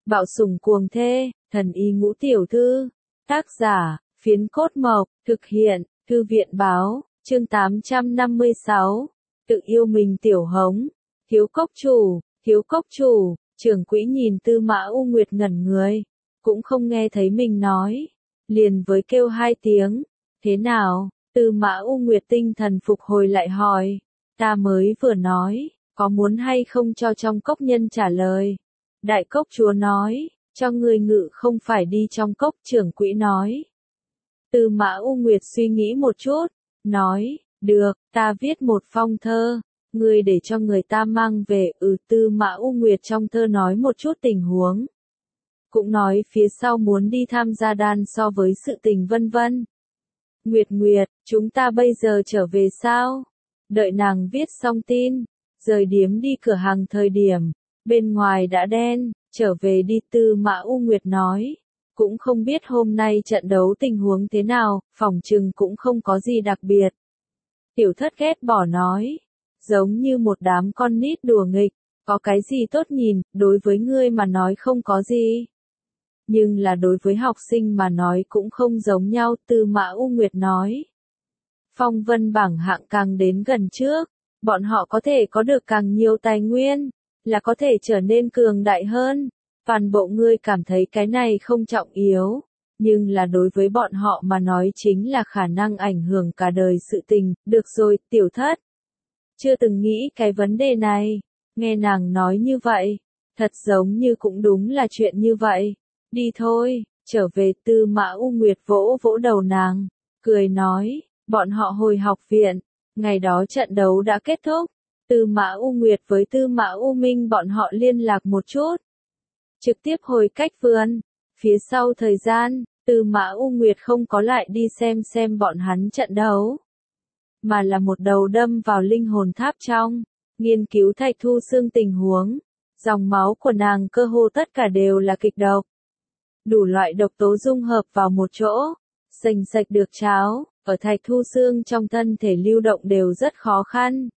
Bạo sủng cuồng thê, thần y ngũ tiểu thư. Tác giả, Phiến Cốt Mộc, thực hiện, Thư viện báo, chương 856. Tự yêu mình tiểu hống. Thiếu cốc chủ, trưởng quỹ nhìn Tư Mã U Nguyệt ngẩn người, cũng không nghe thấy mình nói, liền với kêu hai tiếng, thế nào? Tư Mã U Nguyệt tinh thần phục hồi lại hỏi, ta mới vừa nói, có muốn hay không cho trong cốc nhân trả lời. Đại cốc chúa nói, cho người ngự không phải đi trong cốc, trưởng quỹ nói. Tư Mã U Nguyệt suy nghĩ một chút, nói, được, ta viết một phong thơ, ngươi để cho người ta mang về. Tư Mã U Nguyệt trong thơ nói một chút tình huống. Cũng nói phía sau muốn đi tham gia đan so với sự tình vân vân. Nguyệt, chúng ta bây giờ trở về sao? Đợi nàng viết xong tin, rời điếm đi cửa hàng thời điểm, bên ngoài đã đen, trở về đi. Tư Mã U Nguyệt nói, cũng không biết hôm nay trận đấu tình huống thế nào, phỏng chừng cũng không có gì đặc biệt. Tiểu Thất ghét bỏ nói, giống như một đám con nít đùa nghịch, có cái gì tốt nhìn, đối với ngươi mà nói không có gì. Nhưng là đối với học sinh mà nói cũng không giống nhau. Tư Mã U Nguyệt nói, phong vân bảng hạng càng đến gần trước, bọn họ có thể có được càng nhiều tài nguyên, là có thể trở nên cường đại hơn. Toàn bộ ngươi cảm thấy cái này không trọng yếu, nhưng là đối với bọn họ mà nói chính là khả năng ảnh hưởng cả đời sự tình. Được rồi, Tiểu Thất. Chưa từng nghĩ cái vấn đề này, nghe nàng nói như vậy, thật giống như cũng đúng là chuyện như vậy. Đi thôi, trở về. Tư Mã U Nguyệt vỗ vỗ đầu nàng, cười nói, bọn họ hồi học viện, ngày đó trận đấu đã kết thúc. Tư Mã U Nguyệt với Tư Mã U Minh bọn họ liên lạc một chút, trực tiếp hồi cách vườn. Phía sau thời gian, Tư Mã U Nguyệt không có lại đi xem bọn hắn trận đấu, mà là một đầu đâm vào linh hồn tháp trong, nghiên cứu Thạch Thu Xương tình huống. Dòng máu của nàng cơ hồ tất cả đều là kịch độc. Đủ loại độc tố dung hợp vào một chỗ, sành sạch được cháo, ở Thạch Thu Xương trong thân thể lưu động đều rất khó khăn.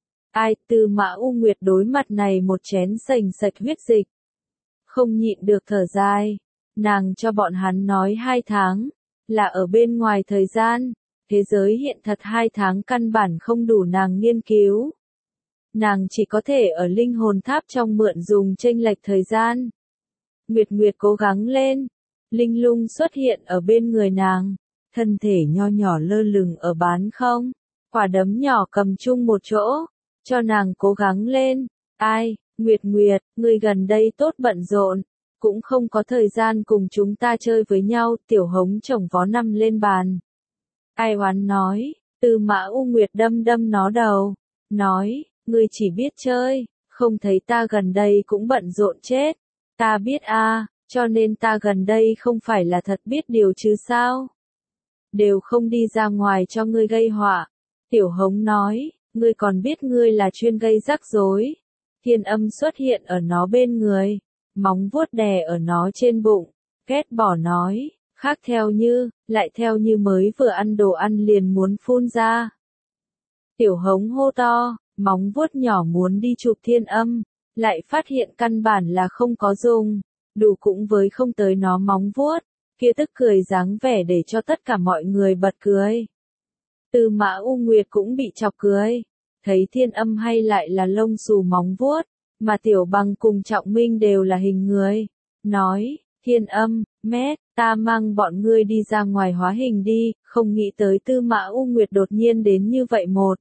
Tư Mã U Nguyệt đối mặt này một chén sành sạch huyết dịch, không nhịn được thở dài. Nàng cho bọn hắn nói 2 tháng, là ở bên ngoài thời gian, thế giới hiện thật 2 tháng căn bản không đủ nàng nghiên cứu. Nàng chỉ có thể ở linh hồn tháp trong mượn dùng chênh lệch thời gian. Nguyệt cố gắng lên. Linh Lung xuất hiện ở bên người nàng, thân thể nho nhỏ lơ lửng ở bán không, quả đấm nhỏ cầm chung một chỗ, cho nàng cố gắng lên. Nguyệt, ngươi gần đây tốt bận rộn, cũng không có thời gian cùng chúng ta chơi với nhau. Tiểu Hống chồng vó nằm lên bàn. Ai oán nói. Tư Mã U Nguyệt đâm nó đầu, nói, ngươi chỉ biết chơi, không thấy ta gần đây cũng bận rộn chết. Ta biết cho nên ta gần đây không phải là thật biết điều chứ sao? Đều không đi ra ngoài cho ngươi gây họa. Tiểu Hống nói, ngươi còn biết ngươi là chuyên gây rắc rối. Thiên Âm xuất hiện ở nó bên người, móng vuốt đè ở nó trên bụng, ghét bỏ nói, khác lại theo như mới vừa ăn đồ ăn liền muốn phun ra. Tiểu Hống hô to, móng vuốt nhỏ muốn đi chụp Thiên Âm, lại phát hiện căn bản là không có dùng, đủ cũng với không tới nó móng vuốt, kia tức cười dáng vẻ để cho tất cả mọi người bật cười. Tư Mã U Nguyệt cũng bị chọc cười, thấy Thiên Âm hay lại là lông xù móng vuốt, mà Tiểu Bằng cùng Trọng Minh đều là hình người. Nói, Thiên Âm, ta mang bọn ngươi đi ra ngoài hóa hình đi. Không nghĩ tới Tư Mã U Nguyệt đột nhiên đến như vậy một.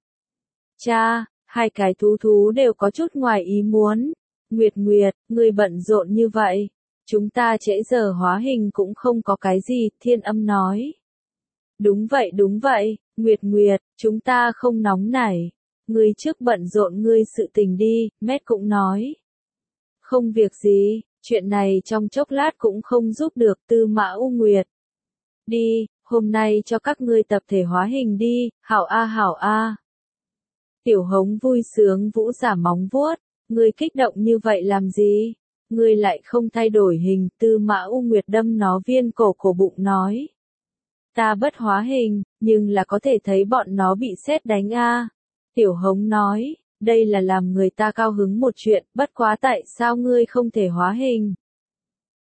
Hai cái thú đều có chút ngoài ý muốn. Nguyệt, ngươi bận rộn như vậy, chúng ta trễ giờ hóa hình cũng không có cái gì. Thiên Âm nói. Đúng vậy, Nguyệt, chúng ta không nóng nảy. Ngươi trước bận rộn ngươi sự tình đi. Cũng nói. Không việc gì, chuyện này trong chốc lát cũng không giúp được. Tư Mã U Nguyệt. Đi, hôm nay cho các ngươi tập thể hóa hình đi. Hảo a. Tiểu Hống vui sướng vũ giả móng vuốt. Ngươi kích động như vậy làm gì? Ngươi lại không thay đổi hình. Tư Mã U Nguyệt đâm nó viên cổ bụng nói. Ta bất hóa hình, nhưng là có thể thấy bọn nó bị sét đánh Tiểu Hống nói, đây là làm người ta cao hứng một chuyện, bất quá tại sao ngươi không thể hóa hình?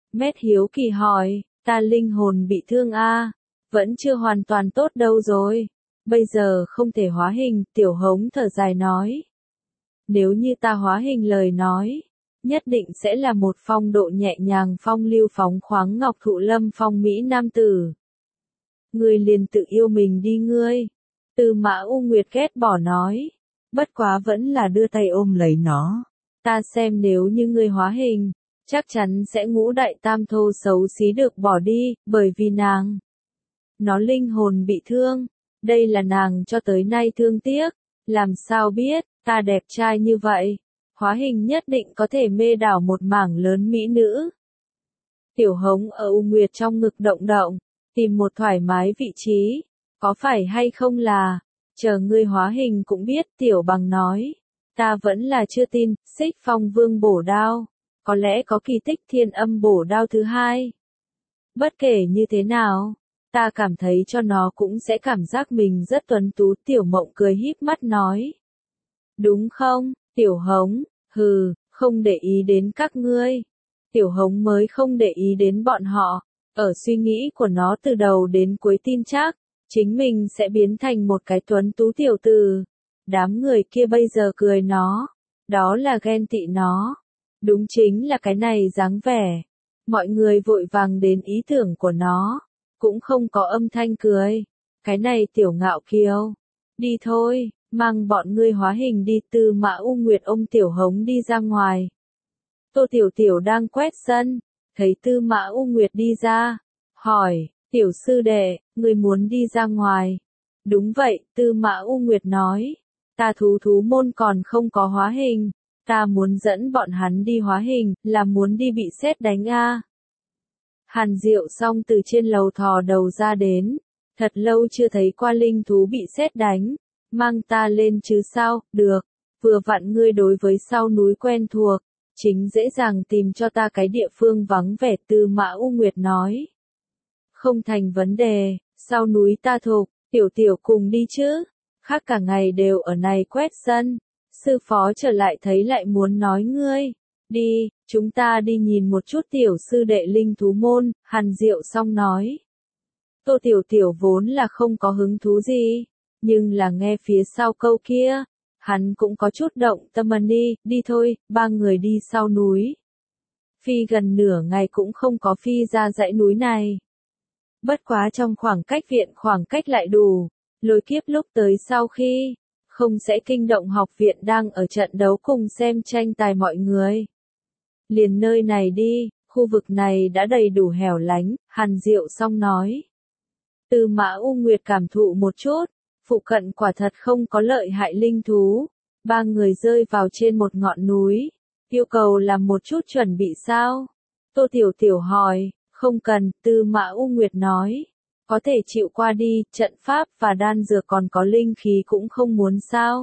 Mét hiếu kỳ hỏi, ta linh hồn bị thương a, vẫn chưa hoàn toàn tốt đâu rồi. Bây giờ không thể hóa hình, Tiểu Hống thở dài nói. Nếu như ta hóa hình lời nói, nhất định sẽ là một phong độ nhẹ nhàng phong lưu phóng khoáng ngọc thụ lâm phong mỹ nam tử. Ngươi liền tự yêu mình đi ngươi. Tư Mã U Nguyệt ghét bỏ nói. Bất quá vẫn là đưa tay ôm lấy nó. Ta xem nếu như ngươi hóa hình, chắc chắn sẽ ngũ đại tam thô xấu xí được bỏ đi, bởi vì nàng. Nó linh hồn bị thương. Đây là nàng cho tới nay thương tiếc. Làm sao biết, ta đẹp trai như vậy. Hóa hình nhất định có thể mê đảo một mảng lớn mỹ nữ. Tiểu Hống ở U Nguyệt trong ngực động động, tìm một thoải mái vị trí. Có phải hay không là, chờ ngươi hóa hình cũng biết, Tiểu Bằng nói. Ta vẫn là chưa tin, Xích Phong Vương bổ đao. Có lẽ có kỳ tích Thiên Âm bổ đao thứ hai. Bất kể như thế nào, ta cảm thấy cho nó cũng sẽ cảm giác mình rất tuấn tú. Tiểu Mộng cười híp mắt nói. Đúng không, Tiểu Hống, hừ, không để ý đến các ngươi. Tiểu Hống mới không để ý đến bọn họ. Ở suy nghĩ của nó từ đầu đến cuối tin chắc, chính mình sẽ biến thành một cái tuấn tú tiểu tử. Đám người kia bây giờ cười nó, đó là ghen tị nó. Đúng chính là cái này dáng vẻ. Mọi người vội vàng đến ý tưởng của nó, cũng không có âm thanh cười. Cái này Tiểu Ngạo Kiều, đi thôi, mang bọn ngươi hóa hình đi. Tư Mã U Nguyệt ôm Tiểu Hống đi ra ngoài. Tô Tiểu Tiểu đang quét sân, thấy Tư Mã U Nguyệt đi ra, hỏi, Tiểu sư đệ, ngươi muốn đi ra ngoài? Đúng vậy, Tư Mã U Nguyệt nói, ta thú môn còn không có hóa hình, ta muốn dẫn bọn hắn đi hóa hình, là muốn đi bị sét đánh a. Hàn Diệu Song từ trên lầu thò đầu ra đến, thật lâu chưa thấy qua linh thú bị sét đánh, mang ta lên chứ sao, được, vừa vặn ngươi đối với sau núi quen thuộc, chính dễ dàng tìm cho ta cái địa phương vắng vẻ. Tư Mã U Nguyệt nói. Không thành vấn đề, sau núi ta thuộc, Tiểu Tiểu cùng đi chứ, khác cả ngày đều ở này quét sân. Sư phó trở lại thấy lại muốn nói ngươi, đi, chúng ta đi nhìn một chút Tiểu sư đệ linh thú môn. Hàn Diệu Song nói. Tô Tiểu Tiểu vốn là không có hứng thú gì, nhưng là nghe phía sau câu kia, hắn cũng có chút động tâm. Đi thôi, ba người đi sau núi. Phi gần nửa ngày cũng không có phi ra dãy núi này. Bất quá trong khoảng cách viện khoảng cách lại đủ, lôi kiếp lúc tới sau khi, không sẽ kinh động học viện đang ở trận đấu cùng xem tranh tài mọi người. Liền nơi này đi, khu vực này đã đầy đủ hẻo lánh, Hàn Diệu Song nói. Tư Mã U Nguyệt cảm thụ một chút, phụ cận quả thật không có lợi hại linh thú. Ba người rơi vào trên một ngọn núi, yêu cầu làm một chút chuẩn bị sao? Tô Tiểu Tiểu hỏi, không cần, Tư Mã U Nguyệt nói. Có thể chịu qua đi, trận pháp và đan dược còn có linh khí cũng không muốn sao?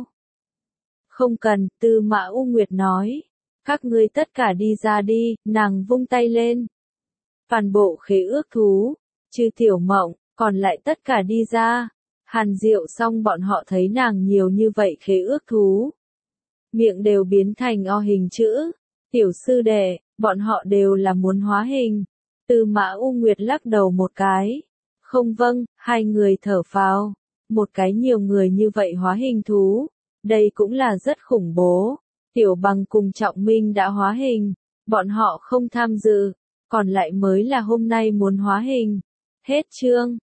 Không cần, Tư Mã U Nguyệt nói. Các ngươi tất cả đi ra đi, nàng vung tay lên. Toàn bộ khế ước thú, trừ Tiểu Mộng, còn lại tất cả đi ra. Hàn Diệu Song bọn họ thấy nàng nhiều như vậy khế ước thú, miệng đều biến thành o hình chữ. Tiểu sư đệ, bọn họ đều là muốn hóa hình. Tư Mã U Nguyệt lắc đầu một cái. Không vâng, hai người thở phào. Một cái nhiều người như vậy hóa hình thú, đây cũng là rất khủng bố. Tiểu Bằng cùng Trọng Minh đã hóa hình, bọn họ không tham dự, còn lại mới là hôm nay muốn hóa hình. Hết chương.